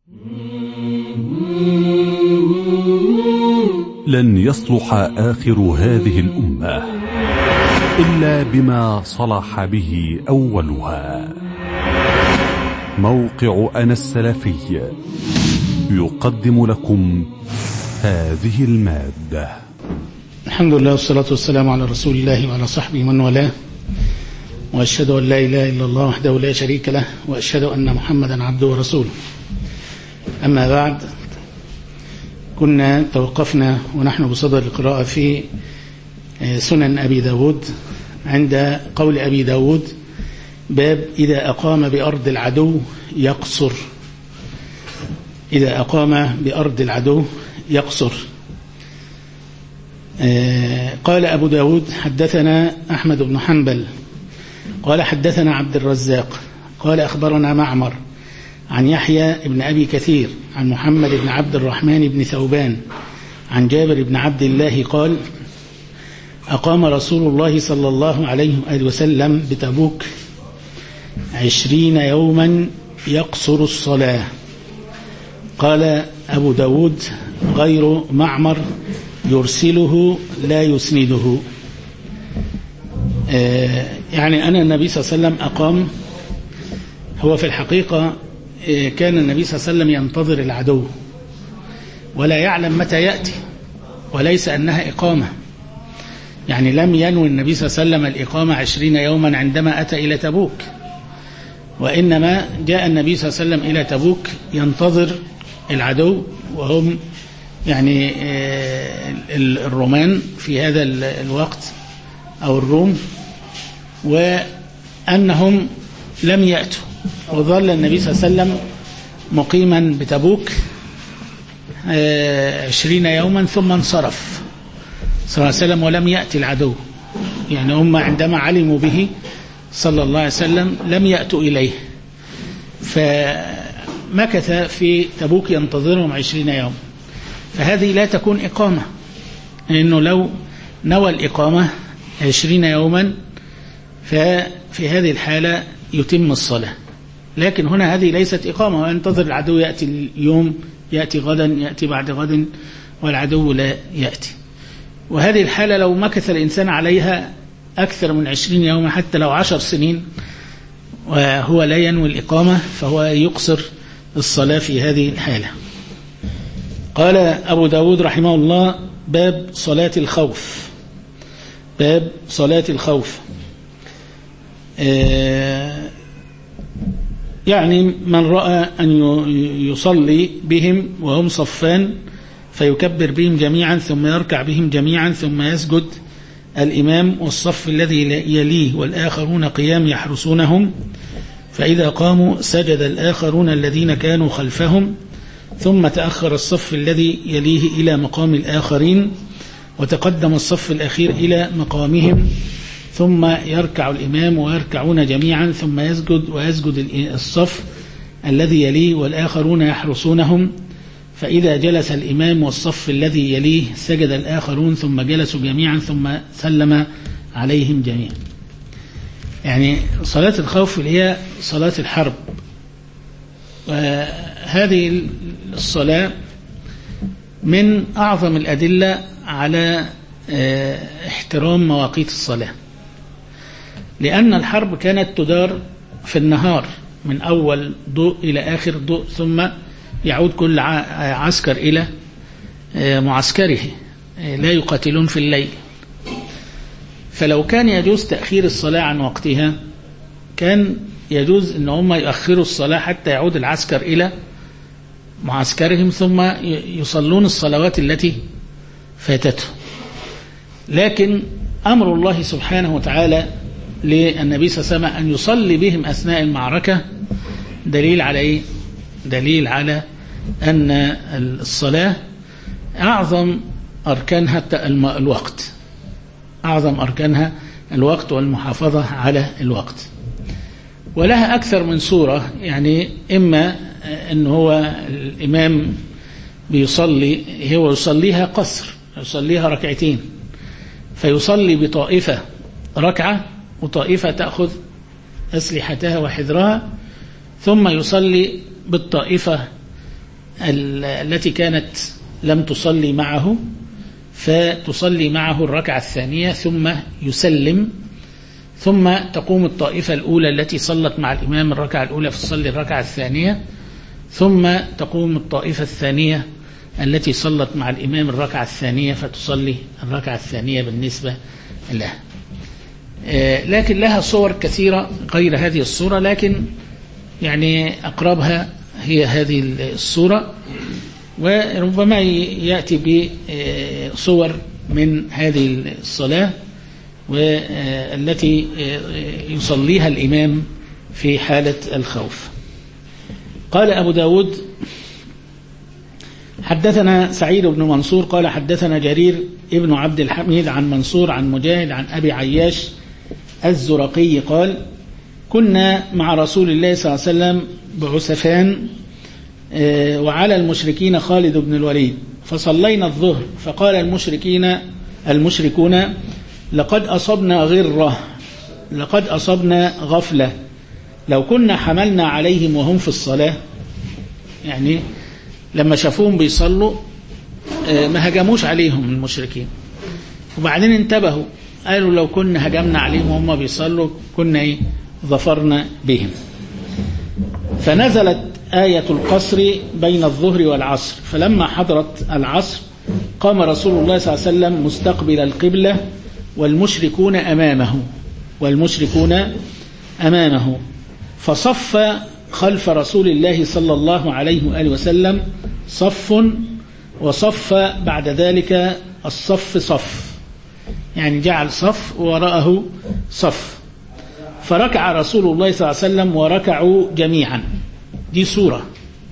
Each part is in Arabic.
لن يصلح آخر هذه الأمة إلا بما صلح به أولها. موقع أنا السلفي يقدم لكم هذه المادة. الحمد لله والصلاة والسلام على رسول الله وعلى صحبه من والاه، وأشهد أن لا إله إلا الله وحده لا شريك له، وأشهد أن محمدا عبده ورسوله. أما بعد، كنا توقفنا ونحن بصدد القراءة في سنن أبي داود عند قول أبي داود: باب إذا أقام بأرض العدو يقصر. إذا أقام بأرض العدو يقصر. قال أبو داود: حدثنا أحمد بن حنبل قال حدثنا عبد الرزاق قال أخبرنا معمر عن يحيى بن أبي كثير عن محمد بن عبد الرحمن بن ثوبان عن جابر بن عبد الله قال: أقام رسول الله صلى الله عليه وسلم بتبوك 20 يوما يقصر الصلاة. قال أبو داود: غير معمر يرسله لا يسنده. يعني أن النبي صلى الله عليه وسلم أقام. هو في الحقيقة كان النبي صلى الله عليه وسلم ينتظر العدو ولا يعلم متى يأتي، وليس أنها إقامة. يعني لم ينوي النبي صلى الله عليه وسلم الإقامة 20 يوما عندما أتى إلى تبوك، وإنما جاء النبي صلى الله عليه وسلم إلى تبوك ينتظر العدو، وهم يعني الرومان في هذا الوقت أو الروم، وأنهم لم يأتوا. وظل النبي صلى الله عليه وسلم مقيما بتبوك 20 يوما ثم انصرف صلى الله عليه وسلم ولم يأتي العدو. يعني هم عندما علموا به صلى الله عليه وسلم لم يأتوا إليه، فمكث في تبوك ينتظرهم 20 يوم. فهذه لا تكون إقامة، لأنه لو نوى الإقامة 20 يوما ففي هذه الحالة يتم الصلاة. لكن هنا هذه ليست إقامة، وينتظر العدو يأتي اليوم، يأتي غدا، يأتي بعد غد، والعدو لا يأتي. وهذه الحالة لو مكث الإنسان عليها أكثر من 20 يوما، حتى لو 10 سنين وهو لا ينوي الإقامة، فهو يقصر الصلاة في هذه الحالة. قال أبو داود رحمه الله: باب صلاة الخوف. باب صلاة الخوف. يعني من رأى أن يصلي بهم وهم صفان فيكبر بهم جميعا ثم يركع بهم جميعا ثم يسجد الإمام والصف الذي يليه والآخرون قيام يحرسونهم، فإذا قاموا سجد الآخرون الذين كانوا خلفهم، ثم تأخر الصف الذي يليه إلى مقام الآخرين، وتقدم الصف الأخير إلى مقامهم، ثم يركع الإمام ويركعون جميعا ثم يسجد ويسجد الصف الذي يليه والآخرون يحرسونهم، فإذا جلس الإمام والصف الذي يليه سجد الآخرون ثم جلسوا جميعا ثم سلم عليهم جميعا. يعني صلاة الخوف هي صلاة الحرب، وهذه الصلاة من أعظم الأدلة على احترام مواقيت الصلاة، لأن الحرب كانت تدار في النهار من أول ضوء إلى آخر ضوء، ثم يعود كل عسكر إلى معسكره، لا يقاتلون في الليل. فلو كان يجوز تأخير الصلاة عن وقتها كان يجوز أن هم يؤخروا الصلاة حتى يعود العسكر إلى معسكرهم ثم يصلون الصلوات التي فاتتهم. لكن أمر الله سبحانه وتعالى للنبي صلى الله عليه وسلم أن يصلي بهم أثناء المعركة دليل على إيه؟ دليل على أن الصلاة أعظم أركانها الوقت، أعظم أركانها الوقت والمحافظة على الوقت. ولها أكثر من صورة، يعني إما أن هو الإمام بيصلي، هو يصليها قصر، يصليها ركعتين، فيصلي بطائفة ركعة وطائفة تأخذ أسلحتها وحذرها، ثم يصلي بالطائفة التي كانت لم تصلي معه فتصلي معه الركعة الثانية ثم يسلم، ثم تقوم الطائفة الأولى التي صلت مع الإمام الركعة الأولى فتصلي الركعة الثانية، ثم تقوم الطائفة الثانية التي صلت مع الإمام الركعة الثانية فتصلي الركعة الثانية بالنسبة لها. لكن لها صور كثيرة غير هذه الصورة، لكن يعني أقربها هي هذه الصورة، وربما يأتي بصور من هذه الصلاة والتي يصليها الإمام في حالة الخوف. قال أبو داود حدثنا سعيد بن منصور قال حدثنا جرير ابن عبد الحميد عن منصور عن مجاهد عن أبي عياش الزرقي قال كنا مع رسول الله صلى الله عليه وسلم بعسفان وعلى المشركين خالد بن الوليد، فصلينا الظهر فقال المشركون لقد أصبنا غرة، لقد أصبنا غفلة، لو كنا حملنا عليهم وهم في الصلاة. يعني لما شافوهم بيصلوا ما هجموش عليهم المشركين، وبعدين انتبهوا قالوا لو كنا هجمنا عليهم وهم بيصلوا كنا ظفرنا بهم. فنزلت آية القصر بين الظهر والعصر، فلما حضرت العصر قام رسول الله صلى الله عليه وسلم مستقبل القبلة والمشركون أمامه فصف خلف رسول الله صلى الله عليه وآله وسلم صف، وصف بعد ذلك الصف صف، يعني جعل صف وراءه صف، فركع رسول الله صلى الله عليه وسلم وركعوا جميعا. دي صورة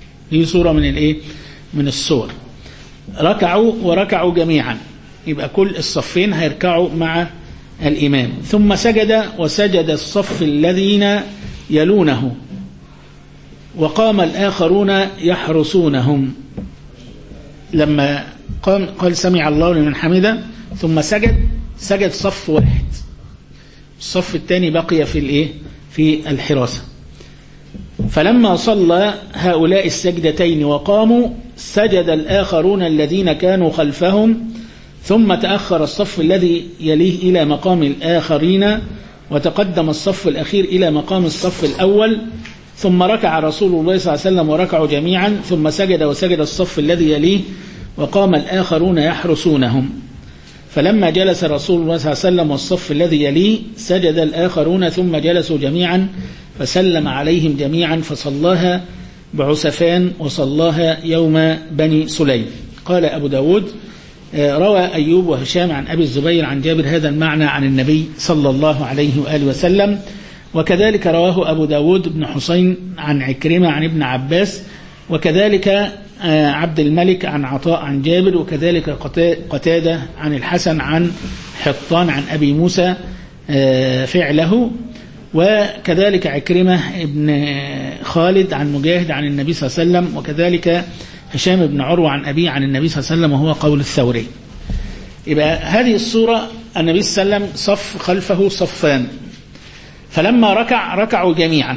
من الصور، ركعوا وركعوا جميعا، يبقى كل الصفين هيركعوا مع الإمام. ثم سجد وسجد الصف الذين يلونه، وقام الآخرون يحرسونهم. لما قال سمع الله لمن حمده ثم سجد صف واحد، الصف الثاني بقي في الحراسة. فلما صلى هؤلاء السجدتين وقاموا سجد الآخرون الذين كانوا خلفهم، ثم تأخر الصف الذي يليه إلى مقام الآخرين، وتقدم الصف الأخير إلى مقام الصف الأول، ثم ركع رسول الله صلى الله عليه وسلم وركعوا جميعا، ثم سجد وسجد الصف الذي يليه، وقام الآخرون يحرسونهم. فلما جلس رسول الله صلى الله عليه وسلم والصف الذي يليه سجد الآخرون ثم جلسوا جميعا، فسلم عليهم جميعا، فصلاها بعسفان وصلاها يوم بني سليم. قال أبو داود روى أيوب وهشام عن أبي الزبير عن جابر هذا المعنى عن النبي صلى الله عليه وآله وسلم، وكذلك رواه أبو داود بن حسين عن عكرمة عن ابن عباس، وكذلك عبد الملك عن عطاء عن جابر، وكذلك قتادة عن الحسن عن حطان عن أبي موسى فعله، وكذلك عكرمة ابن خالد عن مجاهد عن النبي صلى الله عليه وسلم، وكذلك هشام بن عروة عن أبيه عن النبي صلى الله عليه وسلم، وهو قول الثوري. يبقى هذه الصورة النبي صلى الله عليه وسلم صف خلفه صفان، فلما ركعوا جميعا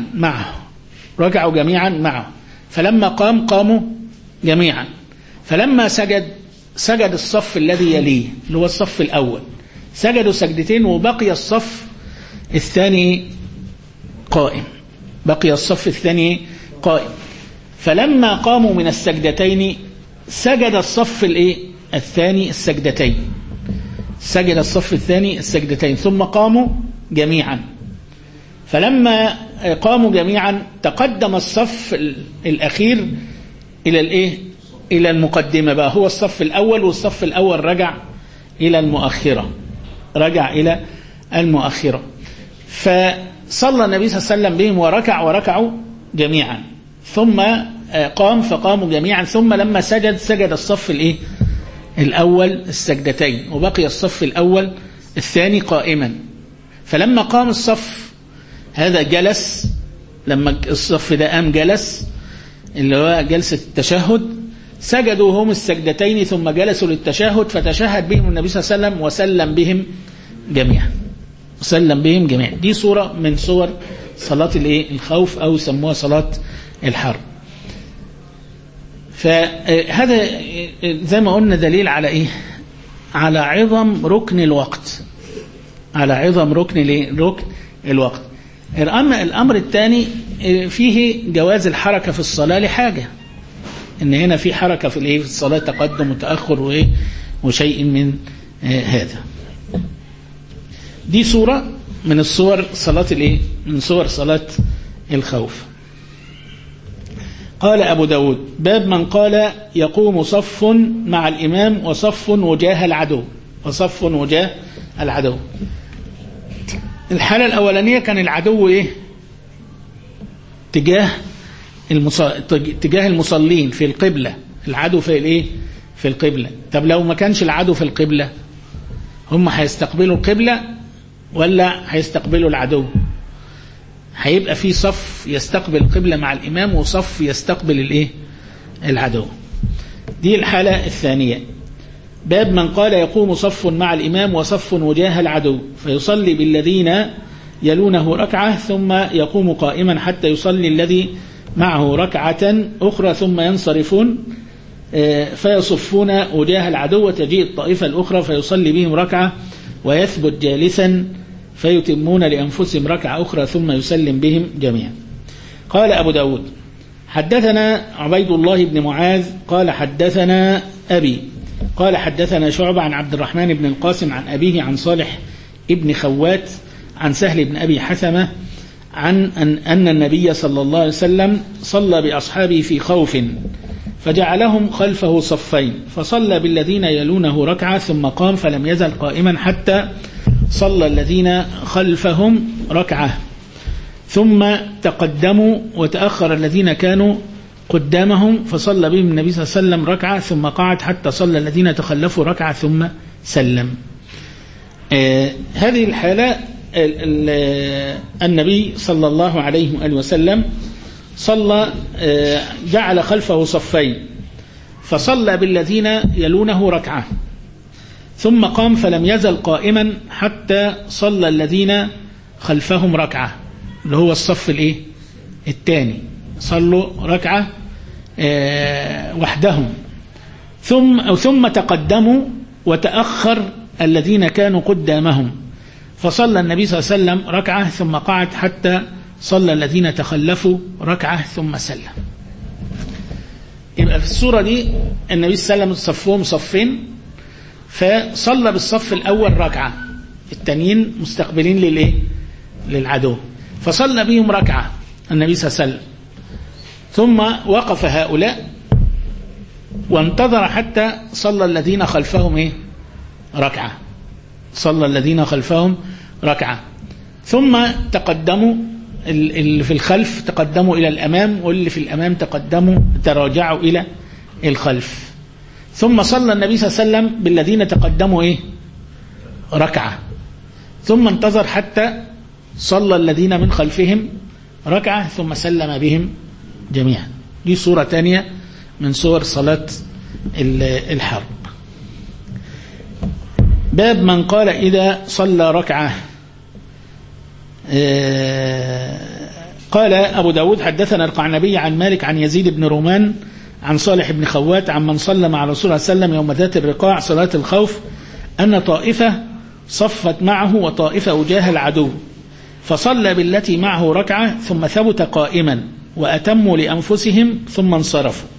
معه، فلما قاموا جميعا، فلما سجد الصف الذي يليه اللي هو الصف الأول، سجدوا سجدتين وبقي الصف الثاني قائم. فلما قاموا من السجدتين سجد الصف الثاني السجدتين، ثم قاموا جميعا. فلما قاموا جميعا تقدم الصف الأخير إلى المقدمة، بقى هو الصف الأول، والصف الأول رجع إلى المؤخرة. فصلى النبي صلى الله عليه وسلم بهم وركعوا جميعا، ثم قام فقاموا جميعا، ثم لما سجد الصف الأول السجدتين، وبقي الصف الأول الثاني قائما. فلما قام الصف هذا جلس، لما الصف ده قام جلس اللي هو جلسة التشهد، سجدوا هم السجدتين ثم جلسوا للتشهد، فتشهد بهم النبي صلى الله عليه وسلم وسلم بهم جميعا. دي صورة من صور صلاة الخوف، أو سموها صلاة الحرب. فهذا زي ما قلنا دليل على إيه؟ على عظم ركن الوقت، على عظم ركن الوقت. الأمر الثاني فيه جواز الحركة في الصلاة لحاجة، إن هنا في حركة في الإيه؟ في الصلاة، تقدم وتأخر وشيء من هذا. دي صورة من الصور صلاة الإيه؟ من صور صلاة الخوف. قال أبو داود: باب من قال يقوم صف مع الإمام وصف وجاه العدو، وصف وجاه العدو. الحالة الأولانية كان العدو إيه؟ تجاه المصلين في القبلة، العدو في الإيه؟ في القبلة. طب لو ما كانش العدو في القبلة، هم هيستقبلوا القبلة ولا هيستقبلوا العدو؟ هيبقى في صف يستقبل القبلة مع الإمام وصف يستقبل الإيه؟ العدو. دي الحالة الثانية. باب من قال يقوم صف مع الإمام وصف وجاه العدو فيصلي بالذين يلونه ركعة ثم يقوم قائما حتى يصلي الذي معه ركعة أخرى ثم ينصرفون فيصفون وجاه العدو، وتجيء الطائفة الأخرى فيصلي بهم ركعة ويثبت جالسا فيتمون لأنفسهم ركعة أخرى ثم يسلم بهم جميعا. قال أبو داود: حدثنا عبيد الله بن معاذ قال حدثنا أبي قال حدثنا شعبة عن عبد الرحمن بن القاسم عن أبيه عن صالح ابن خوات عن سهل بن أبي حثمة عن أن النبي صلى الله عليه وسلم صلى بأصحابه في خوف فجعلهم خلفه صفين، فصلى بالذين يلونه ركعة ثم قام فلم يزل قائما حتى صلى الذين خلفهم ركعة، ثم تقدموا وتأخر الذين كانوا قدامهم فصلى بهم النبي صلى الله عليه وسلم ركعة ثم قعد حتى صلى الذين تخلفوا ركعة ثم سلم. هذه الحالة النبي صلى الله عليه وآله وسلم صلى جعل خلفه صفين فصلى بالذين يلونه ركعة ثم قام فلم يزل قائما حتى صلى الذين خلفهم ركعة، اللي هو الصف الايه الثاني، صلوا ركعة وحدهم ثم تقدموا وتأخر الذين كانوا قدامهم فصلى النبي صلى الله عليه وسلم ركعة ثم قعد حتى صلى الذين تخلفوا ركعة ثم سلم. يبقى في الصورة دي النبي صلى الله عليه وسلم صفهم صفين، فصلى بالصف الأول ركعة، التانيين مستقبلين للإيه؟ للعدو، فصلى بهم ركعة النبي صلى الله عليه وسلم، ثم وقف هؤلاء وانتظر حتى صلى الذين خلفهم إيه؟ ركعة، صلى الذين خلفهم ركعة، ثم تقدموا اللي في الخلف تقدموا إلى الأمام، واللي في الأمام تراجعوا إلى الخلف، ثم صلى النبي صلى الله عليه وسلم بالذين تقدموا إيه؟ ركعة، ثم انتظر حتى صلى الذين من خلفهم ركعة ثم سلم بهم جميعا. دي صورة تانية من صور صلاة الحرب. باب من قال إذا صلى ركعة. قال أبو داود حدثنا القعنبي عن مالك عن يزيد بن رومان عن صالح بن خوات عن من صلى مع رسول الله صلى الله عليه وسلم يوم ذات الرقاع صلاة الخوف أن طائفة صفت معه وطائفة وجاه العدو فصلى بالتي معه ركعة ثم ثبت قائما وأتموا لأنفسهم ثم انصرفوا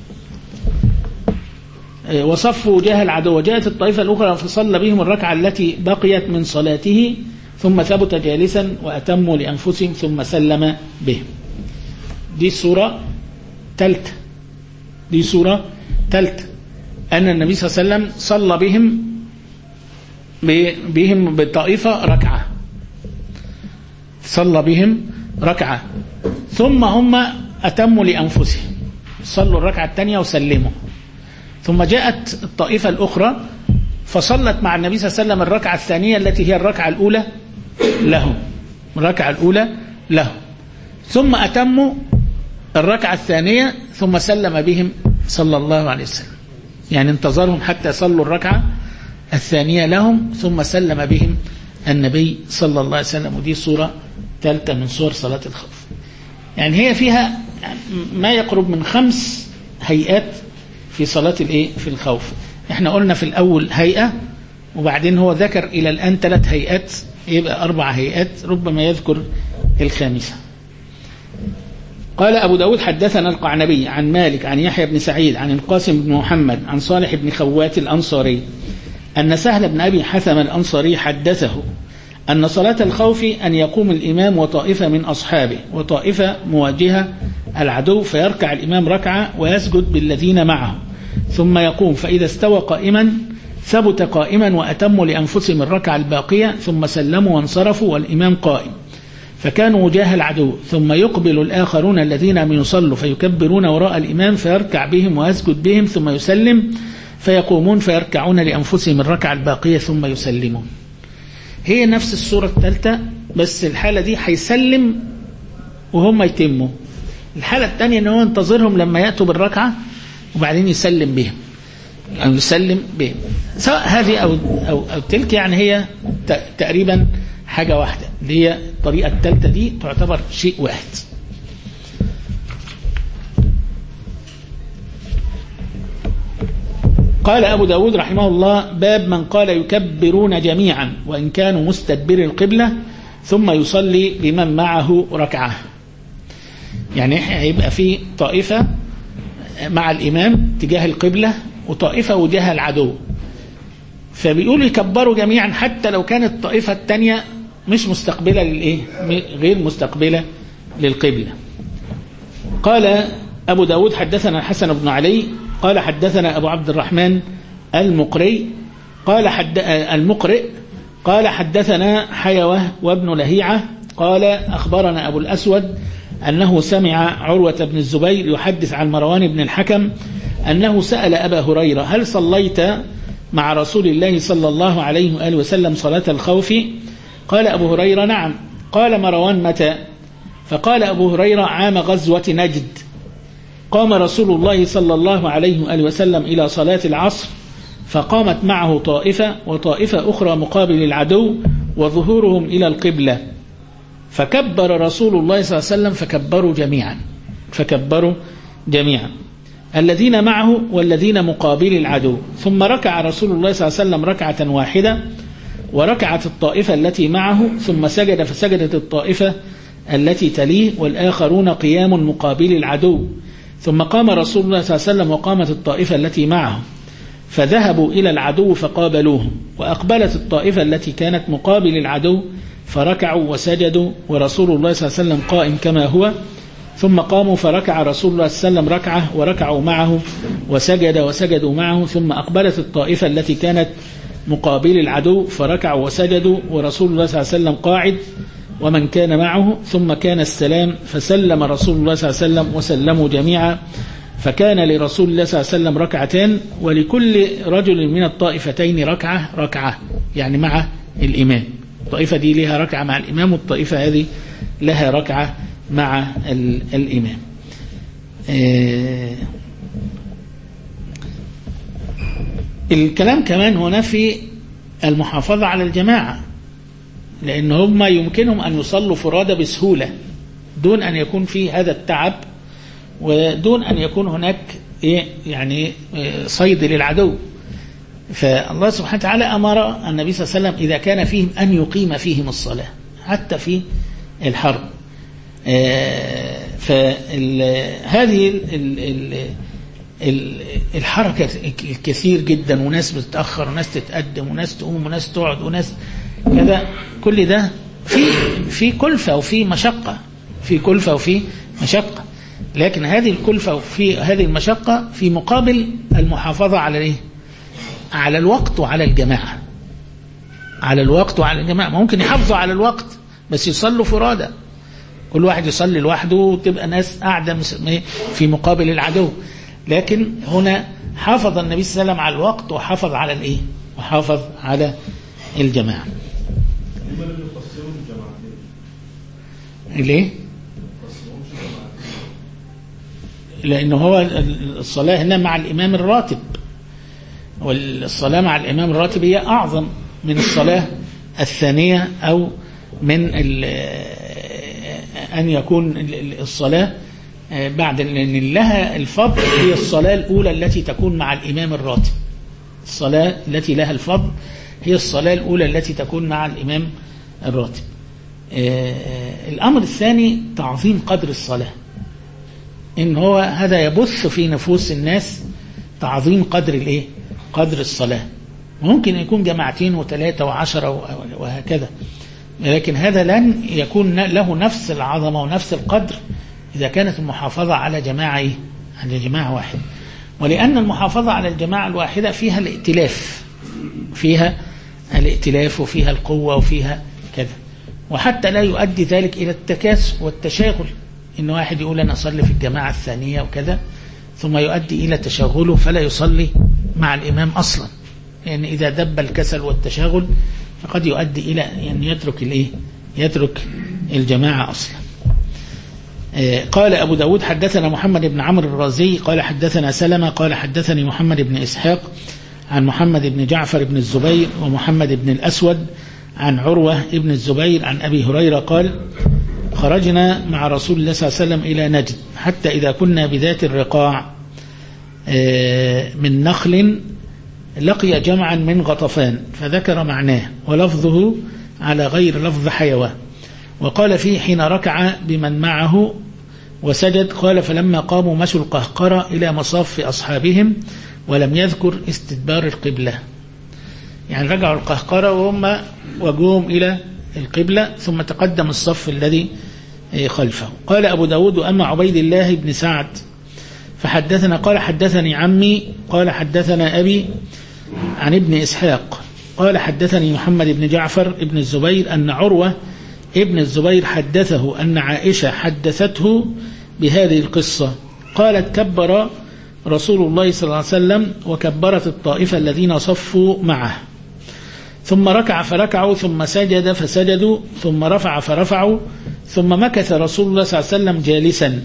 وصفوا وجاه العدو، وجاءت الطائفة الأخرى فصلى بهم الركعة التي بقيت من صلاته ثم ثبت جالسا وأتموا لأنفسهم ثم سلم بهم. دي صورة ثالثة، دي صورة ثالثة أن النبي صلى الله عليه وسلم صلى بهم بالطائفة ركعة، صلى بهم ركعة ثم هم أتموا لأنفسهم صلوا الركعة الثانية وسلموا، ثم جاءت الطائفة الأخرى فصلت مع النبي صلى الله عليه وسلم الركعة الثانية التي هي الركعة الأولى لهم، الركعة الأولى لهم، ثم أتموا الركعة الثانية ثم سلم بهم صلى الله عليه وسلم، يعني انتظرهم حتى صلوا الركعة الثانية لهم ثم سلم بهم النبي صلى الله عليه وسلم. ودي صورة ثالثة من صور صلاة الخوف. يعني هي فيها ما يقرب من 5 هيئات في صلاة الايه في الخوف. احنا قلنا في الأول هيئة، وبعدين هو ذكر إلى الآن 3 هيئات، يبقى 4 هيئات، ربما يذكر الخامسة. قال أبو داود حدثنا القعنبي عن مالك عن يحيى بن سعيد عن القاسم بن محمد عن صالح بن خوات الأنصاري أن سهل بن أبي حثم الأنصاري حدثه أن صلاة الخوف أن يقوم الإمام وطائفة من أصحابه وطائفة مواجهة العدو، فيركع الإمام ركعة ويسجد بالذين معه ثم يقوم، فإذا استوى قائما ثبت قائما وأتموا لأنفسهم الركعة الباقية ثم سلموا وانصرفوا والإمام قائم، فكانوا وجاه العدو، ثم يقبل الآخرون الذين لم يصلوا فيكبرون وراء الإمام فيركع بهم ويسجد بهم ثم يسلم، فيقومون فيركعون لأنفسهم الركعة الباقية ثم يسلمون. هي نفس الصورة الثالثة، بس الحالة دي هيسلم وهم يتموا. الحالة الثانية أنه ينتظرهم لما يأتوا بالركعة وبعدين يسلم بهم، أو يسلم بهم، سواء هذه أو تلك، يعني هي تقريبا حاجة واحدة، اللي هي الطريقة الثالثة دي تعتبر شيء واحد. قال أبو داود رحمه الله: باب من قال يكبرون جميعا وإن كانوا مستدبر القبلة ثم يصلي بمن معه ركعة. يعني هيبقى في طائفة مع الإمام تجاه القبلة وطائفة وجاه العدو، فبيقول يكبروا جميعا حتى لو كانت الطائفة الثانية مش مستقبلة للإيه، غير مستقبلة للقبلة. قال أبو داود حدثنا الحسن بن علي قال حدثنا أبو عبد الرحمن المقرئ قال حدثنا حيوة وابن لهيعة قال أخبرنا أبو الأسود أنه سمع عروة بن الزبير يحدث عن مروان بن الحكم أنه سأل أبا هريرة: هل صليت مع رسول الله صلى الله عليه وآله وسلم صلاة الخوف؟ قال أبو هريرة: نعم. قال مروان: متى؟ فقال أبو هريرة: عام غزوة نجد، قام رسول الله صلى الله عليه وآله وسلم إلى صلاة العصر، فقامت معه طائفة وطائفة أخرى مقابل العدو وظهورهم إلى القبلة، فكبر رسول الله صلى الله عليه وسلم فكبروا جميعا الذين معه والذين مقابل العدو، ثم ركع رسول الله صلى الله عليه وسلم ركعة واحدة وركعت الطائفة التي معه، ثم سجد فسجدت الطائفة التي تليه والآخرون قيام مقابل العدو، ثم قام رسول الله صلى الله عليه وسلم وقامت الطائفة التي معه، فذهبوا إلى العدو فقابلوهم، وأقبلت الطائفة التي كانت مقابل العدو فركعوا وسجدوا ورسول الله صلى الله عليه وسلم قائم كما هو، ثم قاموا فركع رسول الله صلى الله عليه وسلم ركعة وركعوا معه وسجدوا معه، ثم أقبلت الطائفة التي كانت مقابل العدو فركعوا وسجدوا ورسول الله صلى الله عليه وسلم قاعد ومن كان معه، ثم كان السلام فسلم رسول الله صلى الله عليه وسلم وسلموا جميعا، فكان لرسول الله صلى الله عليه وسلم ركعتان ولكل رجل من الطائفتين ركعة يعني مع الإمام. الطائفة دي لها ركعة مع الإمام والطائفة هذه لها ركعة مع الإمام. الكلام كمان هنا في المحافظة على الجماعة، لأن هم يمكنهم أن يصلوا فرادى بسهولة دون أن يكون في هذا التعب ودون أن يكون هناك يعني صيد للعدو. فالله سبحانه وتعالى أمر النبي صلى الله عليه وسلم إذا كان فيهم أن يقيم فيهم الصلاة حتى في الحرب. فهذه الحركة الكثير جدا، وناس بتتأخر وناس تتقدم وناس تقوم وناس تقعد وناس كذا، كل ده في كلفة وفي مشقة، لكن هذه الكلفة وفي هذه المشقة في مقابل المحافظة على الوقت وعلى الجماعة. ممكن يحافظوا على الوقت بس يصلوا فرادى، كل واحد يصلي لوحده وتبقى ناس قاعدة في مقابل العدو، لكن هنا حافظ النبي صلى الله عليه وسلم على الوقت وحافظ على وحافظ على الجماعة. ليه؟ لأنه هو الصلاة هنا مع الإمام الراتب، والصلاة مع الإمام الراتب هي أعظم من الصلاة الثانية، أو من أن يكون الصلاة بعد لأن لها الفضل هي الصلاة الأولى التي تكون مع الإمام الراتب. الصلاة التي لها الفضل هي الصلاة الأولى التي تكون مع الإمام الراتب. الأمر الثاني تعظيم قدر الصلاة، إن هو هذا يبث في نفوس الناس تعظيم قدر قدر الصلاة. ممكن يكون جماعتين وثلاثة وعشرة وهكذا، لكن هذا لن يكون له نفس العظمة ونفس القدر إذا كانت المحافظة على جماعة على جماعة واحدة. ولأن المحافظة على الجماعة الواحدة فيها الائتلاف وفيها القوة وفيها كذا، وحتى لا يؤدي ذلك إلى التكاسل والتشاغل، إن واحد يقول أنا أصلي في الجماعة الثانية وكذا ثم يؤدي إلى تشاغله فلا يصلي مع الإمام أصلا، لأن يعني إذا دب الكسل والتشاغل فقد يؤدي إلى أن يترك الجماعة أصلا. قال أبو داود حدثنا محمد بن عمرو الرازي قال حدثنا سلمة قال حدثني محمد بن إسحاق عن محمد بن جعفر بن الزبير ومحمد بن الأسود عن عروة بن الزبير عن أبي هريرة قال خرجنا مع رسول الله صلى الله عليه وسلم إلى نجد حتى إذا كنا بذات الرقاع من نخل لقي جمعا من غطفان فذكر معناه ولفظه على غير لفظ حيوان، وقال فيه حين ركع بمن معه وسجد قال فلما قاموا مشوا القهقرة إلى مصاف أصحابهم ولم يذكر استدبار القبلة، يعني رجعوا القهقرة وهم وجوهم إلى القبلة ثم تقدم الصف الذي خلفه. قال أبو داود أما عبيد الله بن سعد فحدثنا قال حدثني عمي قال حدثنا أبي عن ابن إسحاق قال حدثني محمد بن جعفر ابن الزبير أن عروة ابن الزبير حدثه أن عائشة حدثته بهذه القصة قالت كبر رسول الله صلى الله عليه وسلم وكبرت الطائفة الذين صفوا معه ثم ركع فركعوا ثم سجد فسجدوا ثم رفع فرفعوا ثم مكث رسول الله صلى الله عليه وسلم جالسا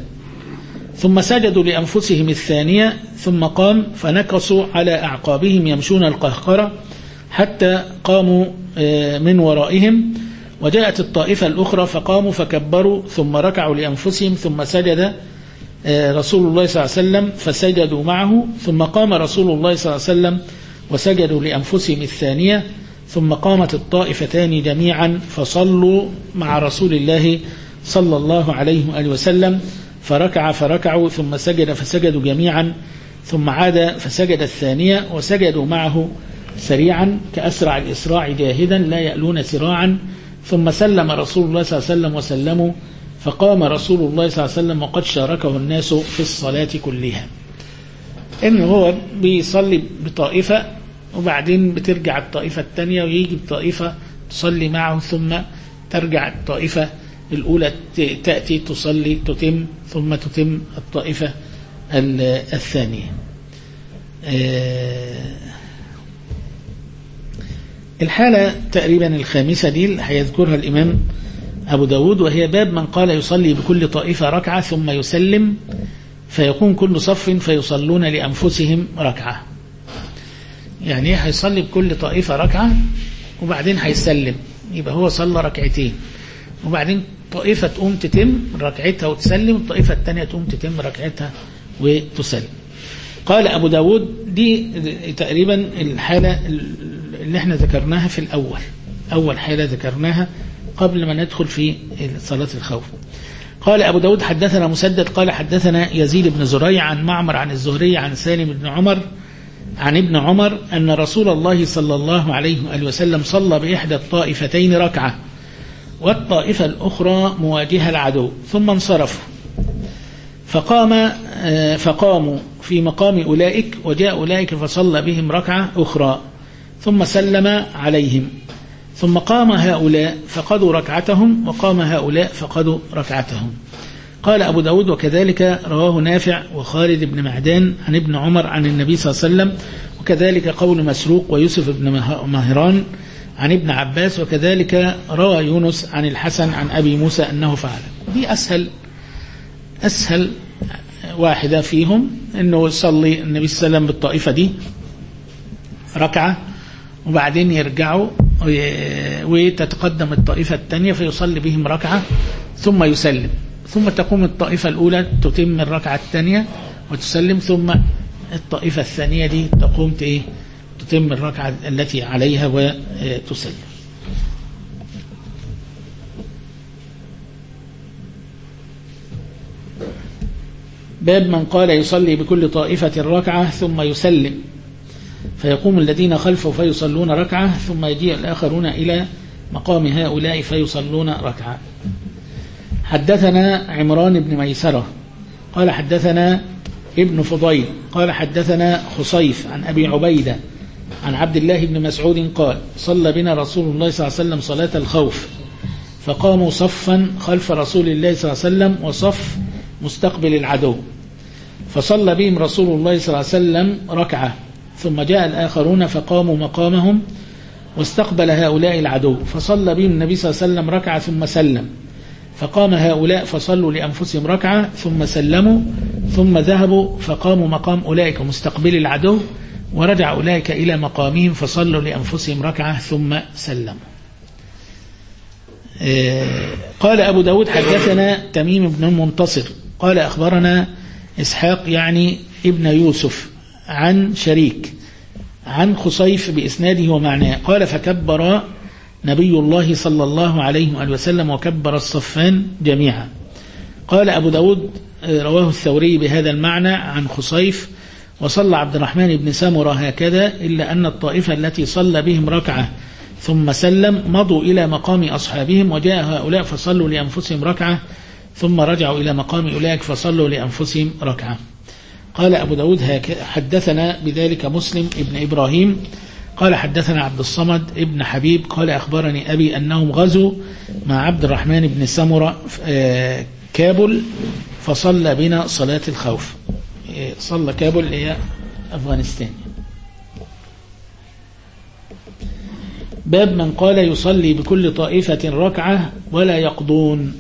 ثم سجدوا لأنفسهم الثانية ثم قام فنكصوا على أعقابهم يمشون القهقرة حتى قاموا من ورائهم وجاءت الطائفة الأخرى فقاموا فكبروا ثم ركعوا لأنفسهم ثم سجد رسول الله صلى الله عليه وسلم فسجدوا معه ثم قام رسول الله صلى الله عليه وسلم وسجدوا لأنفسهم الثانية ثم قامت الطائفتان جميعا فصلوا مع رسول الله صلى الله عليه وآله وسلم فركع فركعوا ثم سجد فسجدوا جميعا ثم عاد فسجد الثانية وسجدوا معه سريعا كأسرع الإسراع جاهدا لا يألون سراعا ثم سلم رسول الله صلى الله عليه وسلم وسلموا فقام رسول الله صلى الله عليه وسلم وقد شاركه الناس في الصلاة كلها. إنه هو بيصلي بطائفة وبعدين بترجع الطائفة الثانية ويجي بطائفة تصلي معه ثم ترجع الطائفة الأولى تأتي تصلي تتم ثم تتم الطائفة الثانية. الحالة تقريبا الخامسة دي هيذكرها الإمام أبو داود وهي باب من قال يصلي بكل طائفة ركعة ثم يسلم فيكون كل صف فيصلون لأنفسهم ركعة، يعني هيصلي بكل طائفة ركعة وبعدين هيسلم يبقى هو صلى ركعتين وبعدين طائفة تقوم تتم ركعتها وتسلم الطائفة الثانية تقوم تتم ركعتها وتسلم. قال أبو داود دي تقريبا الحالة اللي احنا ذكرناها في الأول، أول حالة ذكرناها قبل ما ندخل في صلاة الخوف. قال أبو داود حدثنا مسدد قال حدثنا يزيد بن زريع عن معمر عن الزهري عن سالم بن عمر عن ابن عمر أن رسول الله صلى الله عليه وآله وسلم صلى بإحدى الطائفتين ركعة والطائفة الأخرى مواجهة العدو ثم انصرفوا فقاموا في مقام أولئك وجاء أولئك فصلى بهم ركعة أخرى ثم سلم عليهم ثم قام هؤلاء فقضوا ركعتهم وقام هؤلاء فقضوا ركعتهم. قال أبو داود وكذلك رواه نافع وخالد بن معدان عن ابن عمر عن النبي صلى الله عليه وسلم وكذلك قول مسروق ويوسف بن مهران عن ابن عباس وكذلك روى يونس عن الحسن عن أبي موسى أنه فعل. دي أسهل واحدة فيهم أنه يصلي النبي صلى الله عليه وسلم بالطائفة دي ركعة وبعدين يرجعوا وتتقدم الطائفة الثانية فيصلي بهم ركعة ثم يسلم ثم تقوم الطائفة الأولى تتم الركعة الثانية وتسلم، ثم الطائفة الثانية دي تقوم تتم الركعة التي عليها وتسلم. باب من قال يصلي بكل طائفة ركعة ثم يسلم، فيقوم الذين خلفه فيصلون ركعة، ثم يجيء الآخرون إلى مقام هؤلاء فيصلون ركعة. حدثنا عمران بن ميسرة قال حدثنا ابن فضيل قال حدثنا خصيف عن أبي عبيدة عن عبد الله بن مسعود قال صلى بنا رسول الله صلى الله عليه وسلم صلاة الخوف، فقاموا صفا خلف رسول الله صلى الله عليه وسلم وصف مستقبل العدو، فصلى بهم رسول الله صلى الله عليه وسلم ركعة، ثم جاء الآخرون فقاموا مقامهم واستقبل هؤلاء العدو، فصلى بهم النبي صلى الله عليه وسلم ركعة ثم سلم، فقام هؤلاء فصلوا لأنفسهم ركعة ثم سلموا، ثم ذهبوا فقاموا مقام أولئك مستقبل العدو، ورجع أولئك إلى مقامهم فصلوا لأنفسهم ركعة ثم سلموا. قال أبو داود حدثنا تميم بن المنتصر قال أخبرنا إسحاق يعني ابن يوسف عن شريك عن خصيف بإسناده ومعناه قال فكبر نبي الله صلى الله عليه وآله وسلم وكبر الصفان جميعا. قال أبو داود رواه الثوري بهذا المعنى عن خصيف، وصلى عبد الرحمن بن سمرة هكذا، إلا أن الطائفة التي صلى بهم ركعة ثم سلم مضوا إلى مقام أصحابهم، وجاء هؤلاء فصلوا لأنفسهم ركعة، ثم رجعوا إلى مقام أولئك فصلوا لأنفسهم ركعة. قال أبو داود حدثنا بذلك مسلم ابن إبراهيم قال حدثنا عبد الصمد ابن حبيب قال أخبرني أبي أنهم غزوا مع عبد الرحمن بن سمرة كابل فصلى بنا صلاة الخوف. صلى كابل هي أفغانستان. باب من قال يصلي بكل طائفة ركعة ولا يقضون.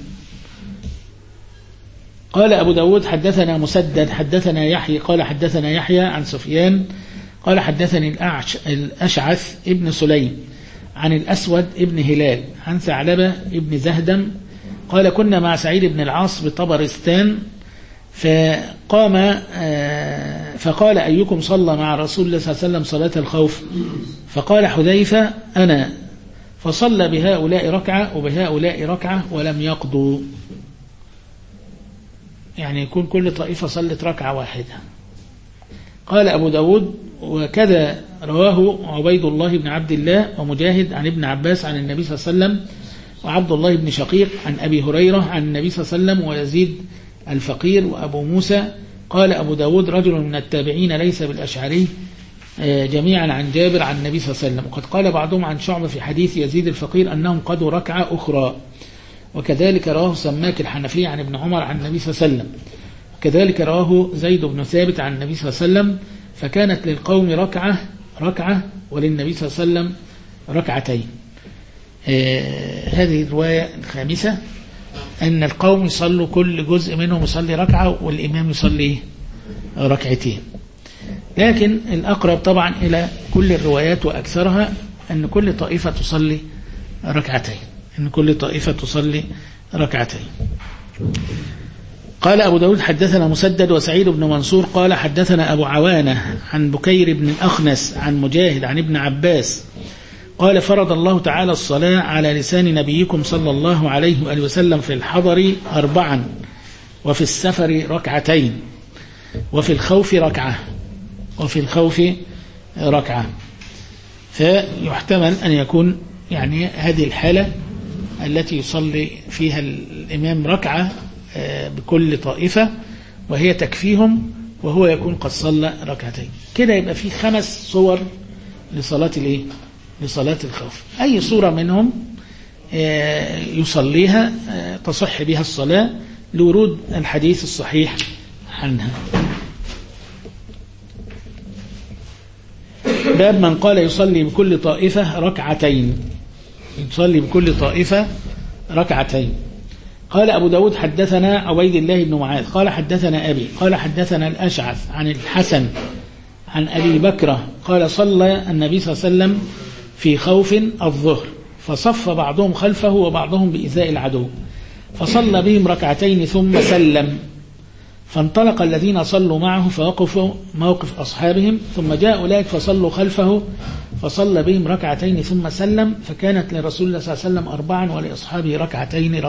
قال أبو داود حدثنا مسدد حدثنا يحيى قال حدثنا يحيى عن سفيان قال حدثني الأشعث ابن سليم عن الأسود ابن هلال عن ثعلبة ابن زهدم قال كنا مع سعيد بن العاص بطبرستان، فقال أيكم صلى مع رسول الله صلى الله عليه وسلم صلاة الخوف؟ فقال حذيفة أنا، فصلى بهؤلاء ركعة وبهؤلاء ركعة ولم يقضوا، يعني يكون كل طائفة صلت ركعة واحدة. قال أبو داود وكذا رواه عبيد الله بن عبد الله ومجاهد عن ابن عباس عن النبي صلى الله عليه وسلم، وعبد الله بن شقيق عن أبي هريرة عن النبي صلى الله عليه وسلم، ويزيد الفقير وأبو موسى. قال أبو داود رجل من التابعين ليس بالأشعري جميعا عن جابر عن النبي صلى الله عليه وسلم. وقد قال بعضهم عن شعبة في حديث يزيد الفقير أنهم قضوا ركعة أخرى، وكذلك رواه سماك الحنفي عن ابن عمر عن النبي صلى الله عليه وسلم، وكذلك رواه زيد بن ثابت عن النبي صلى الله عليه وسلم. فكانت للقوم ركعة وللنبي صلى الله عليه وسلم ركعتين. هذه الرواية الخامسة أن القوم يصلوا كل جزء منهم يصلي ركعة والإمام يصلي ركعتين، لكن الأقرب طبعا إلى كل الروايات وأكثرها أن كل طائفة تصلي ركعتين. قال أبو داود حدثنا مسدد وسعيد بن منصور قال حدثنا أبو عوانة عن بكير بن الأخنس عن مجاهد عن ابن عباس قال فرض الله تعالى الصلاة على لسان نبيكم صلى الله عليه وآله وسلم في الحضر 4، وفي السفر 2، وفي الخوف ركعة. فيحتمل أن يكون يعني هذه الحالة التي يصلي فيها الإمام ركعة بكل طائفة وهي تكفيهم، وهو يكون قد صلى ركعتين. كده يبقى في 5 صور لصلاة الخوف. أي صورة منهم يصليها تصح بها الصلاة لورود الحديث الصحيح عنها. باب من قال يصلي بكل طائفة ركعتين. قال أبو داود حدثنا عبيد الله بن معاذ قال حدثنا أبي قال حدثنا الأشعث عن الحسن عن أبي بكرة قال صلى النبي صلى الله عليه وسلم في خوف الظهر، فصف بعضهم خلفه وبعضهم بإزاء العدو، فصلى بهم ركعتين ثم سلم، فانطلق الذين صلوا معه فوقفوا موقف أصحابهم، ثم جاء أولئك فصلوا خلفه فصلى بهم ركعتين ثم سلم، فكانت لرسول الله صلى الله عليه وسلم 4 ولأصحابه ركعتين.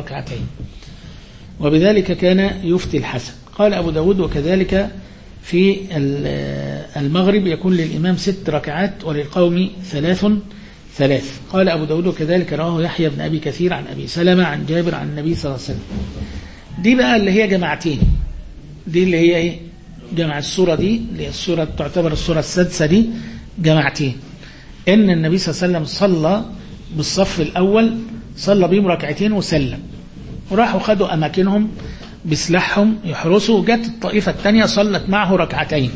وبذلك كان يفتي الحسن. قال أبو داود وكذلك في المغرب يكون للإمام 6 ركعات وللقوم 3. قال أبو داود وكذلك رواه يحيى بن أبي كثير عن أبي سلمة عن جابر عن النبي صلى الله عليه وسلم. دي بقى اللي هي جماعتين، دي اللي هي ايه؟ جمع السورة دي اللي هي السورة تعتبر السورة السادسة، دي جماعتين. ان النبي صلى الله عليه وسلم صلى بالصف الاول، صلى بهم ركعتين وسلم، وراحوا خدوا اماكنهم بسلاحهم يحرسوا، جت الطائفة الثانية صلت معه ركعتين،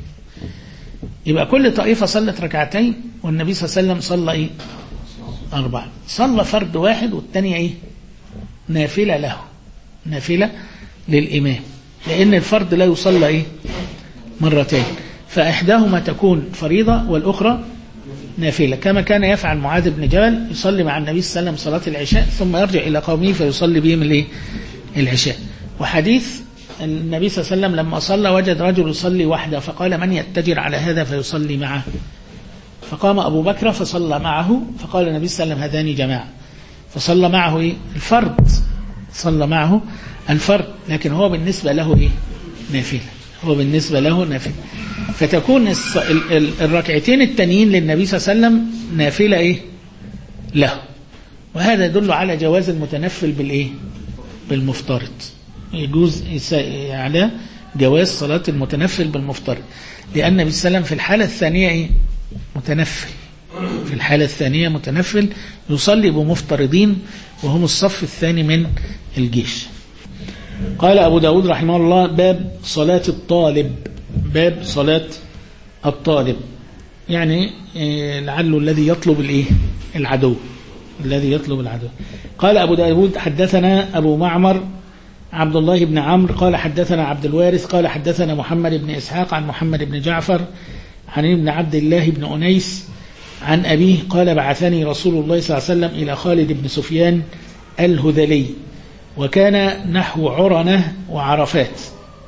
يبقى كل طائفة صلت ركعتين والنبي صلى الله عليه وسلم صلى ايه؟ 4. صلى فرد واحد والثانية ايه؟ نافلة له، نافلة للإمام، لأن الفرد لا يصلى إيه؟ مرتين، فإحداهما تكون فريضة والأخرى نافلة، كما كان يفعل معاذ بن جبل، يصلي مع النبي صلى الله عليه وسلم صلاة العشاء ثم يرجع إلى قومه فيصلي بهم العشاء. وحديث النبي صلى الله عليه وسلم لما صلى وجد رجل يصلي وحده فقال من يتجر على هذا فيصلي معه، فقام أبو بكر فصلى معه، فقال النبي صلى الله عليه وسلم هذان جماعة، فصلى معه إيه؟ الفرد، صلى معه الفرد، لكن هو بالنسبة له إيه؟ نافلة، هو بالنسبة له نافلة، فتكون الركعتين التانيين للنبي صلى الله عليه وسلم نافلة إيه؟ له. وهذا يدل على جواز المتنفل بالإيه؟ بالمفترض، يجوز على جواز صلاة المتنفل بالمفترض، لأن النبي صلى الله عليه وسلم في الحالة الثانية إيه؟ متنفل، في الحالة الثانية متنفل يصلي بمفترضين وهم الصف الثاني من الجيش. قال أبو داود رحمه الله باب صلاة الطالب، باب صلاة الطالب، يعني لعله الذي يطلب الايه؟ العدو، الذي يطلب العدو. قال أبو داود حدثنا أبو معمر عبد الله بن عمرو قال حدثنا عبد الوارث قال حدثنا محمد بن إسحاق عن محمد بن جعفر عن ابن عبد الله بن أنيس عن أبيه قال بعثني رسول الله صلى الله عليه وسلم إلى خالد بن سفيان الهذلي، وكان نحو عرنة وعرفات،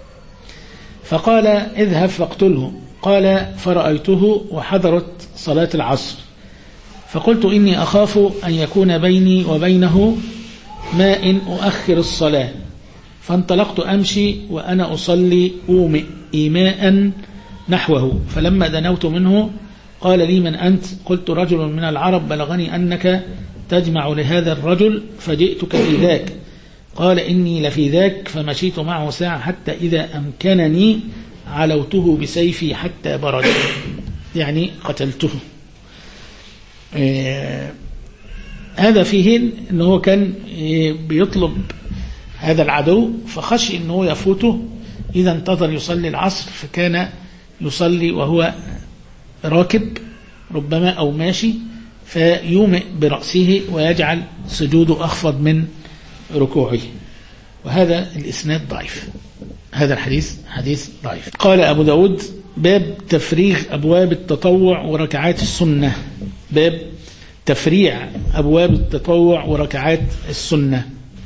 فقال اذهب فاقتله، قال فرأيته وحضرت صلاة العصر، فقلت إني أخاف أن يكون بيني وبينه ما إن أؤخر الصلاة، فانطلقت أمشي وأنا أصلي أومئ إيماء نحوه، فلما دنوت منه قال لي من أنت؟ قلت رجل من العرب بلغني أنك تجمع لهذا الرجل فجئتك في ذاك، قال إني لفي ذاك، فمشيت معه ساعة حتى إذا أمكنني علوته بسيفي حتى برد، يعني قتلته. هذا فيه أنه كان بيطلب هذا العدو فخشي أنه يفوته، إذا انتظر يصلي العصر، فكان يصلي وهو راكب ربما أو ماشي، فيومئ برأسه ويجعل سجوده أخفض من ركوعه، وهذا الإسناد ضعيف، هذا الحديث حديث ضعيف. قال أبو داود باب تفريغ أبواب التطوع وركعات السنة، باب تفريع أبواب التطوع وركعات السنة.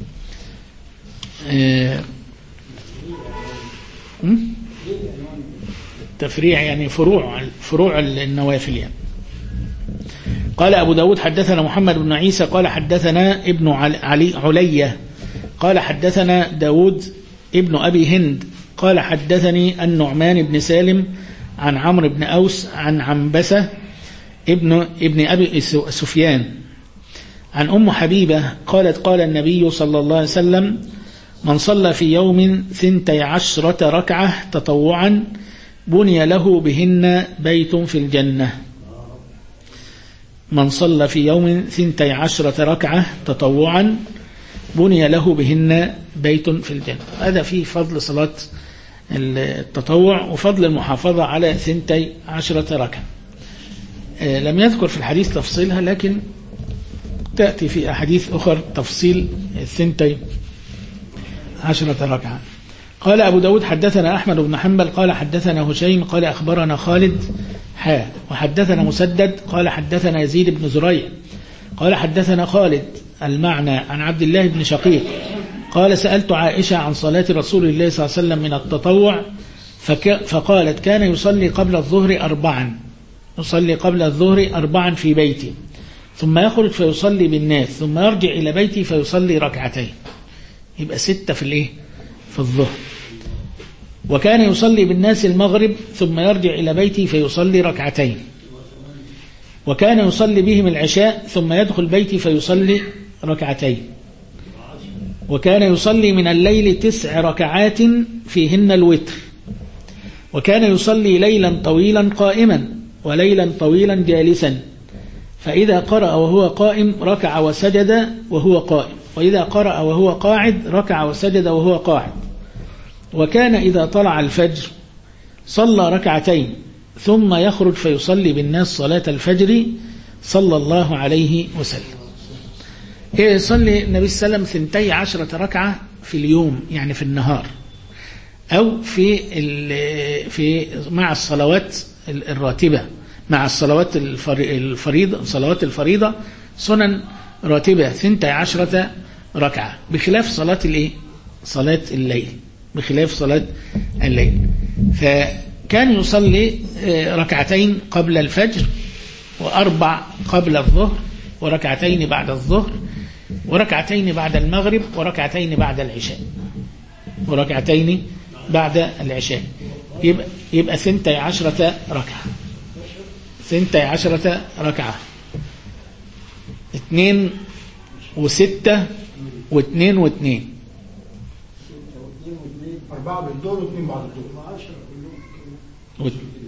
تفريع يعني فروع النوافل يعني. قال أبو داود حدثنا محمد بن عيسى قال حدثنا ابن علي قال حدثنا داود ابن أبي هند قال حدثني النعمان بن سالم عن عمرو بن أوس عن عنبسة ابن أبي سفيان عن أم حبيبة قالت قال النبي صلى الله عليه وسلم من صلى في يوم 12 ركعة تطوعا بني له بهن بيت في الجنة. من صلى في يوم 12 ركعة تطوعا بني له بهن بيت في الجنة. هذا فيه فضل صلاة التطوع وفضل المحافظة على 12 ركعة. لم يذكر في الحديث تفصيلها، لكن تأتي في أحاديث أخرى تفصيل 12 ركعة. قال أبو داود حدثنا أحمد بن حنبل قال حدثنا هشيم قال أخبرنا خالد وحدثنا مسدد قال حدثنا يزيد بن زريع قال حدثنا خالد المعنى عن عبد الله بن شقيق قال سألت عائشة عن صلاة رسول الله صلى الله عليه وسلم من التطوع فقالت كان يصلي قبل الظهر 4 يصلي قبل الظهر 4 في بيتي ثم يخرج فيصلي بالناس ثم يرجع إلى بيتي فيصلي 2 يبقى 6 في الظهر. وكان يصلي بالناس المغرب ثم يرجع إلى بيتي فيصلي 2 وكان يصلي بهم العشاء ثم يدخل بيتي فيصلي 2 وكان يصلي من الليل 9 ركعات فيهن الوتر وكان يصلي ليلا طويلا قائما وليلا طويلا جالسا فإذا قرأ وهو قائم ركع وسجد وهو قائم وإذا قرأ وهو قاعد ركع وسجد وهو قاعد. وكان إذا طلع الفجر صلى 2 ثم يخرج فيصلي بالناس صلاة الفجر صلى الله عليه وسلم. يصلي النبي صلى الله عليه وسلم 12 ركعة في اليوم يعني في النهار أو في مع الصلوات الراتبة مع الصلوات الفريضة صلوات الفريضة سنن راتبة 12 ركعة بخلاف صلاة الليل بخلاف صلاة الليل. فكان يصلي 2 قبل الفجر و4 قبل الظهر و2 بعد الظهر و2 بعد المغرب و2 بعد العشاء و2 بعد العشاء يبقى 12 ركعة 12 ركعة 2 و6 و2 و2 4 بالدور و2 بعد الدور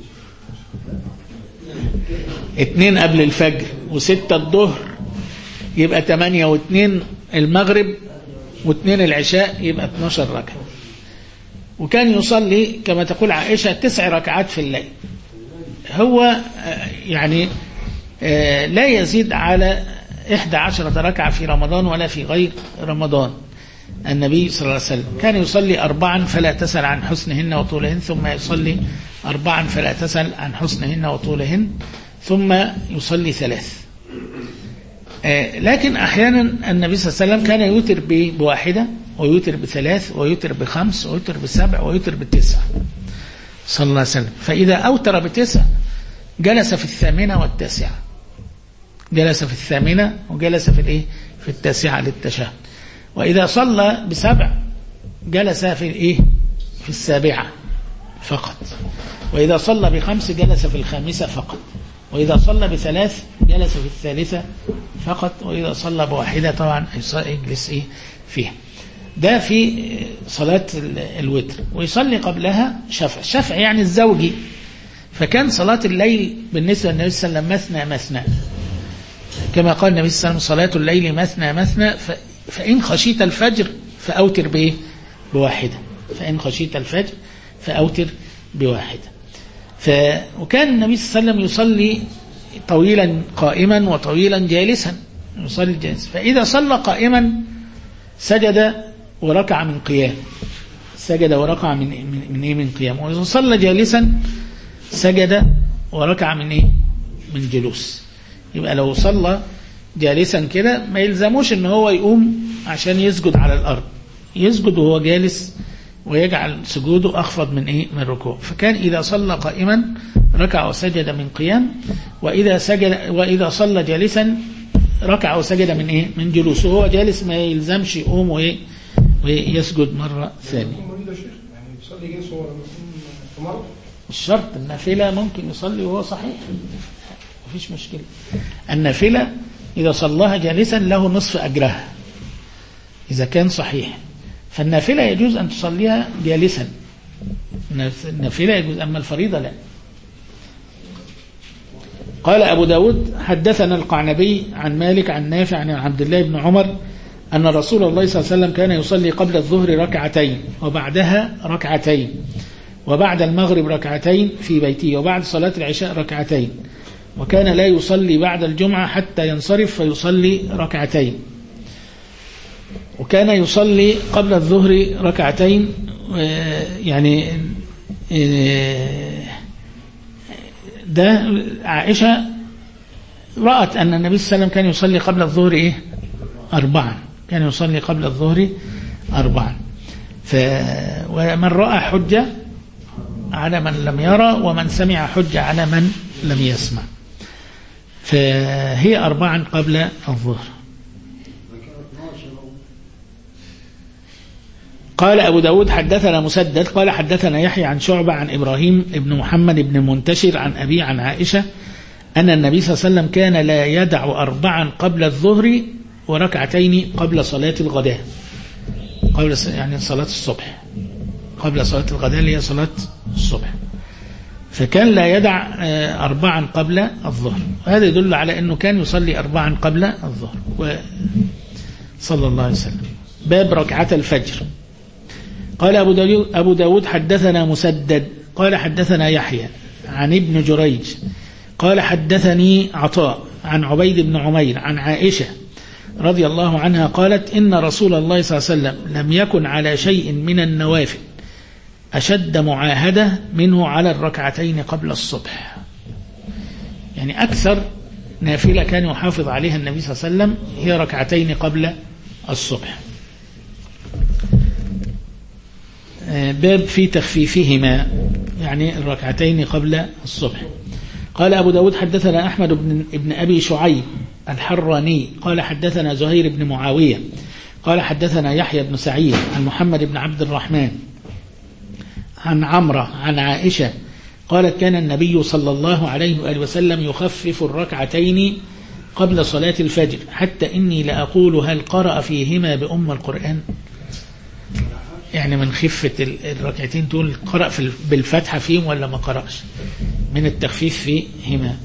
2 قبل الفجر و6 الظهر يبقى 8 و2 المغرب و2 العشاء يبقى 12 ركعة. وكان يصلي كما تقول عائشة 9 ركعات في الليل هو يعني لا يزيد على 11 ركعة في رمضان ولا في غير رمضان. النبي صلى الله عليه وسلم كان يصلي 4 فلا تسأل عن حسنهن وطولهن ثم يصلي 4 فلا تسأل عن حسنهن وطولهن ثم يصلي 3. لكن أحيانا النبي صلى الله عليه وسلم كان يوتر ب1 ويوتر ب3 ويوتر ب5 ويوتر ب7 ويوتر ب9 صلى الله عليه وسلم. فإذا أوتر ب9 جلس في 8 والتاسعة جلس في 8 وجلس في التاسعة للتشهد. وإذا صلى ب7 جلس في السابعة فقط. وإذا صلى ب5 جلس في الخامسة فقط. وإذا صلى ب3 جلس في الثالثة فقط. وإذا صلى ب1 طبعا يجلس فيها. ده في صلاة الوتر. ويصلي قبلها شفع يعني الزوجي. فكان صلاة الليل بالنسبة للنبي صلى الله عليه وسلم مثنى كما قال النبي صلى الله عليه وسلم صلاة الليل مثنى فإن خشيت الفجر فأوتر ب1 فإن خشيت الفجر فأوتر ب1. وكان النبي صلى الله عليه وسلم يصلي طويلا قائما وطويلا جالسا يصلي جالس. فإذا صلى قائما سجد وركع من قيام سجد وركع من قيام. وإذا صلى جالسا سجد وركع من جلوس. يبقى لو صلى جالسا كده ما يلزموش ان هو يقوم عشان يسجد على الأرض يسجد وهو جالس ويجعل سجوده أخفض من الركوع. فكان إذا صلى قائما ركع وسجد من قيام وإذا صلى جالسا ركع وسجد من جلوس. وهو جالس ما يلزمش يقوم ويسجد مرة ثانية. الشرط النافلة ممكن يصلي وهو صحيح مفيش مشكلة. النافلة إذا صلاها جالسا له نصف أجرها إذا كان صحيح. فالنافلة يجوز أن تصليها جالسا النافلة يجوز أما الفريضة لا. قال أبو داود حدثنا القعنبي عن مالك عن نافع عن عبد الله بن عمر أن رسول الله صلى الله عليه وسلم كان يصلي قبل الظهر 2 وبعدها 2 وبعد المغرب 2 في بيته وبعد صلاة العشاء 2 وكان لا يصلي بعد الجمعة حتى ينصرف فيصلي 2 وكان يصلي قبل الظهر 2 يعني ده عائشة رأت أن النبي صلى الله عليه وسلم كان يصلي قبل الظهر 4 كان يصلي قبل الظهر 4. ومن رأى حجة على من لم يرى، ومن سمع حجة على من لم يسمع. فهي 4 قبل الظهر. قال أبو داود حدثنا مسدد قال حدثنا يحيى عن شعبة عن إبراهيم ابن محمد ابن المنتشر عن أبي عن عائشة أن النبي صلى الله عليه وسلم كان لا يدع 4 قبل الظهر وركعتين قبل صلاة الغداء، قبل يعني صلاة الصبح، قبل صلاة الغداء اللي هي صلاة الصبح. فكان لا يدع 4 قبل الظهر، وهذا يدل على أنه كان يصلي 4 قبل الظهر صلى الله عليه وسلم. باب ركعة الفجر. قال أبو داود حدثنا مسدد قال حدثنا يحيى عن ابن جريج قال حدثني عطاء عن عبيد بن عمير عن عائشة رضي الله عنها قالت إن رسول الله صلى الله عليه وسلم لم يكن على شيء من النوافل أشد معاهدة منه على الركعتين قبل الصبح. يعني أكثر نافلة كان يحافظ عليها النبي صلى الله عليه وسلم هي ركعتين قبل الصبح. باب في تخفيفهما، يعني الركعتين قبل الصبح. قال أبو داود حدثنا أحمد بن أبي شعيب الحراني قال حدثنا زهير بن معاوية قال حدثنا يحيى بن سعيد عن محمد بن عبد الرحمن عن عمرة عن عائشة قالت كان النبي صلى الله عليه وآله وسلم يخفف الركعتين قبل صلاة الفجر حتى إني لأقول هل قرأ فيهما بأم القرآن، يعني من خفة الركعتين دول قرأ بالفتحة فيهم ولا ما قرأش، من التخفيف فيهما.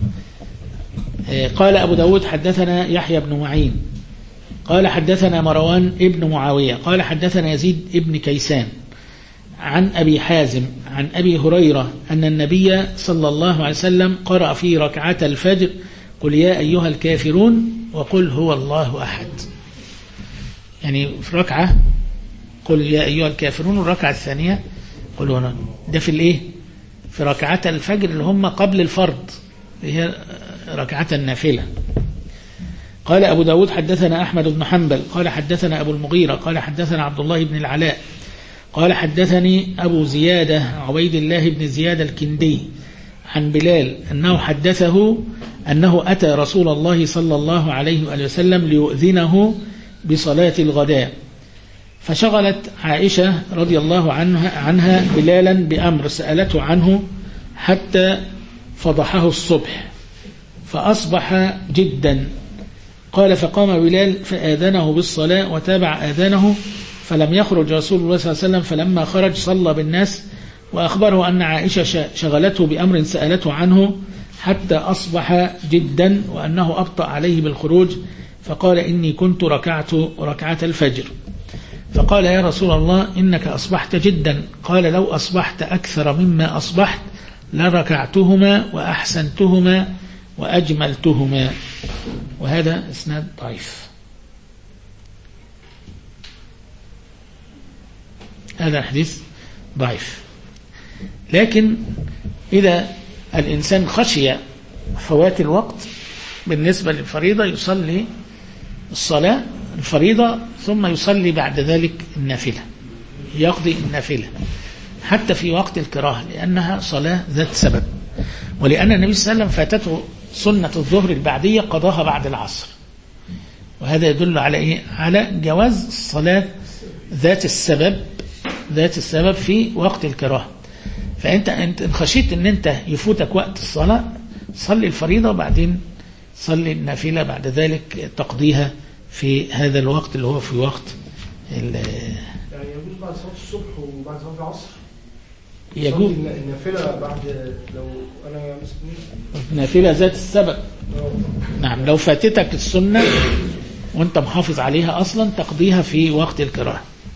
قال أبو داود حدثنا يحيى بن معين قال حدثنا مروان ابن معاوية قال حدثنا يزيد ابن كيسان عن أبي حازم عن أبي هريرة أن النبي صلى الله عليه وسلم قرأ في ركعة الفجر قل يا أيها الكافرون وقل هو الله أحد. يعني في ركعة قل يا أيها الكافرون، والركعة الثانية قل هو الله. ده في الإيه؟ في ركعة الفجر اللي هم قبل الفرض، هي ركعة النافلة. قال أبو داود حدثنا أحمد بن حنبل قال حدثنا أبو المغيرة قال حدثنا عبد الله بن العلاء قال حدثني أبو زيادة عبيد الله بن زياد الكندي عن بلال أنه حدثه أنه أتى رسول الله صلى الله عليه وآله وسلم ليؤذنه بصلاة الغداء، فشغلت عائشة رضي الله عنها بلالا بأمر سألته عنه حتى فضحه الصبح فأصبح جدا. قال فقام بلال فآذنه بالصلاة وتابع آذانه، فلم يخرج رسول الله صلى الله عليه وسلم، فلما خرج صلى بالناس وأخبره أن عائشة شغلته بأمر سألته عنه حتى أصبح جدا وأنه أبطأ عليه بالخروج، فقال إني كنت ركعة الفجر. فقال يا رسول الله إنك أصبحت جدا. قال لو أصبحت أكثر مما أصبحت لركعتهما وأحسنتهما وأجملتهما. وهذا إسناد ضعيف. هذا حديث ضعيف، لكن إذا الإنسان خشي فوات الوقت بالنسبة للفريضة يصلي الصلاة الفريضة ثم يصلي بعد ذلك النافلة، يقضي النافلة حتى في وقت الكراهة، لأنها صلاة ذات سبب، ولأن النبي صلى الله عليه وسلم فاتته سنة الظهر البعدية قضاها بعد العصر، وهذا يدل على إيه؟ على جواز الصلاة ذات السبب في وقت الكراهة. فأنت خشيت أن أنت يفوتك وقت الصلاة، صلي الفريضة وبعدين صلي النافلة بعد ذلك تقضيها في هذا الوقت اللي هو في وقت يعني يجوز بعد صلاة الصبح وبعد صلاة العصر يجوز النافلة بعد، لو أنا نافلة ذات السبب. نعم، لو فاتتك السنة وانت محافظ عليها أصلا تقضيها في وقت الكراهة.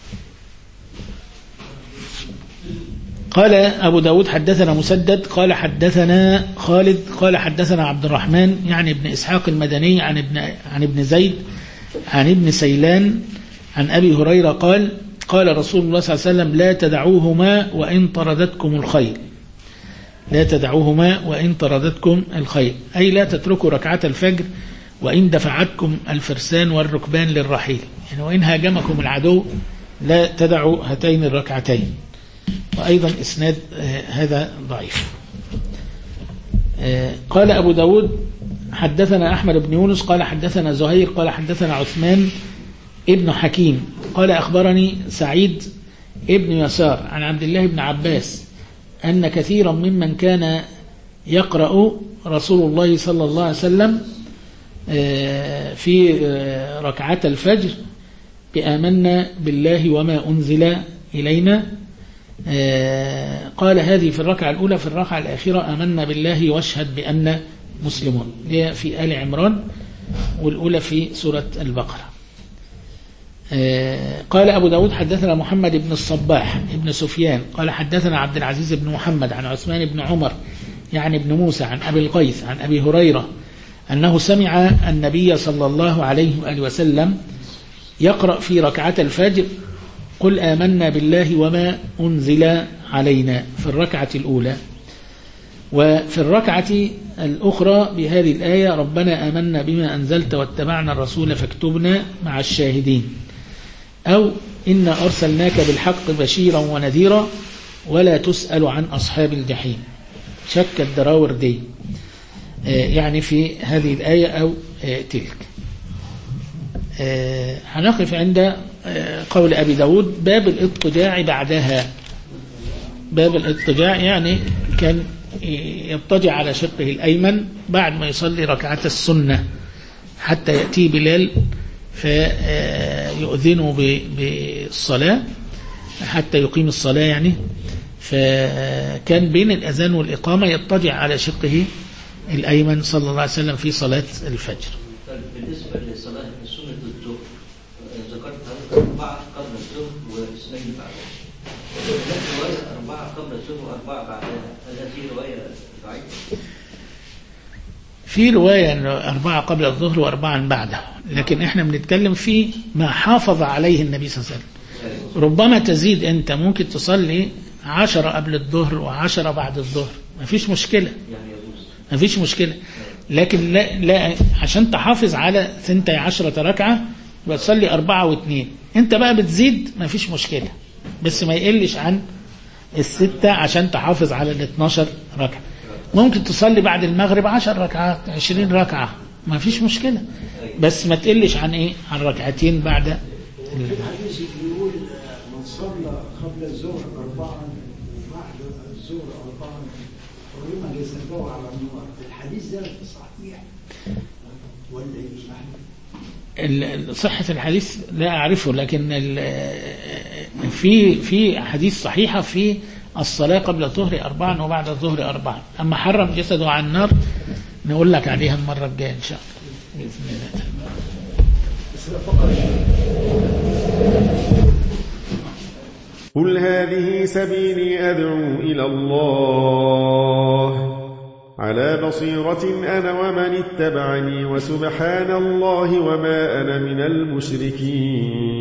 قال أبو داود حدثنا مسدد قال حدثنا خالد قال حدثنا عبد الرحمن يعني ابن إسحاق المدني عن ابن زيد عن ابن سيلان عن أبي هريرة قال رسول الله صلى الله عليه وسلم لا تدعوهما وإن طردتكم الخيل، لا تدعوهما وإن طردتكم الخيل، أي لا تتركوا ركعة الفجر وإن دفعتكم الفرسان والركبان للرحيل، يعني وإن هاجمكم العدو لا تدع هاتين الركعتين. وأيضا إسناد هذا ضعيف. قال أبو داود حدثنا أحمد بن يونس قال حدثنا زهير قال حدثنا عثمان ابن حكيم قال أخبرني سعيد ابن يسار عن عبد الله بن عباس أن كثيرا ممن كان يقرأ رسول الله صلى الله عليه وسلم في ركعة الفجر بآمنا بالله وما أنزل إلينا، قال هذه في الركعة الأولى، في الركعة الأخيرة آمنا بالله واشهد بأن مسلمون، هي في آل عمران والأولى في سورة البقرة. قال أبو داود حدثنا محمد بن الصباح ابن سفيان قال حدثنا عبد العزيز بن محمد عن عثمان بن عمر يعني ابن موسى عن أبي القيس عن أبي هريرة أنه سمع النبي صلى الله عليه وآله وسلم يقرأ في ركعة الفجر قل آمنا بالله وما أنزل علينا في الركعة الأولى، وفي الركعة الأخرى بهذه الآية ربنا آمنا بما أنزلت واتبعنا الرسول فاكتبنا مع الشاهدين، أو إنا أرسلناك بالحق بشيرا ونذيرا ولا تسأل عن أصحاب الجحيم، شك الدراور دي يعني في هذه الآية أو تلك. هنقف عند قول أبي داود باب الاضطجاع بعدها. باب الاضطجاع يعني كان يضطجع على شقه الأيمن بعد ما يصلي ركعة السنة حتى يأتي بلال فيؤذنه بالصلاة حتى يقيم الصلاة يعني، فكان بين الأذان والإقامة يضطجع على شقه الأيمن صلى الله عليه وسلم في صلاة الفجر. بالنسبة لصلاة سنة الظهر ذكرت 4 قبل الظهر واثنين بعدها، هناك رواية 4 قبل الظهر و4 بعدها، هل في رواية ضعيفة؟ في رواية أنه 4 قبل الظهر و4 بعده، لكن احنا بنتكلم في ما حافظ عليه النبي صلى الله عليه وسلم. ربما تزيد، انت ممكن تصلي 10 قبل الظهر و10 بعد الظهر، ما فيش مشكلة، ما فيش مشكلة، لكن لا عشان تحافظ على 12 ركعة بتصلي 4 و2، انت بقى بتزيد ما فيش مشكلة، بس ما يقلش عن 6 عشان تحافظ على 12 ركعة. ممكن تصلي بعد المغرب 10 ركعات 20 ركعة ما فيش مشكلة، بس ما تقلش عن ايه، عن ركعتين بعد الحديث بيقول من صلى قبل الظهر 4 وبعد الظهر 4 حرم جسده على النار. الحديث ده صحيح ولا ايه؟ صحة الحديث لا أعرفه، لكن في حديث صحيحة في الصلاة قبل الظهر 4 وبعد الظهر 4. أما حرم جسده على النار نقول لك عليها المرة الجاية إن شاء الله بإذن الله. قل هذه سبيلي أدعو إلى الله على بصيرة أنا ومن اتبعني وسبحان الله وما أنا من المشركين.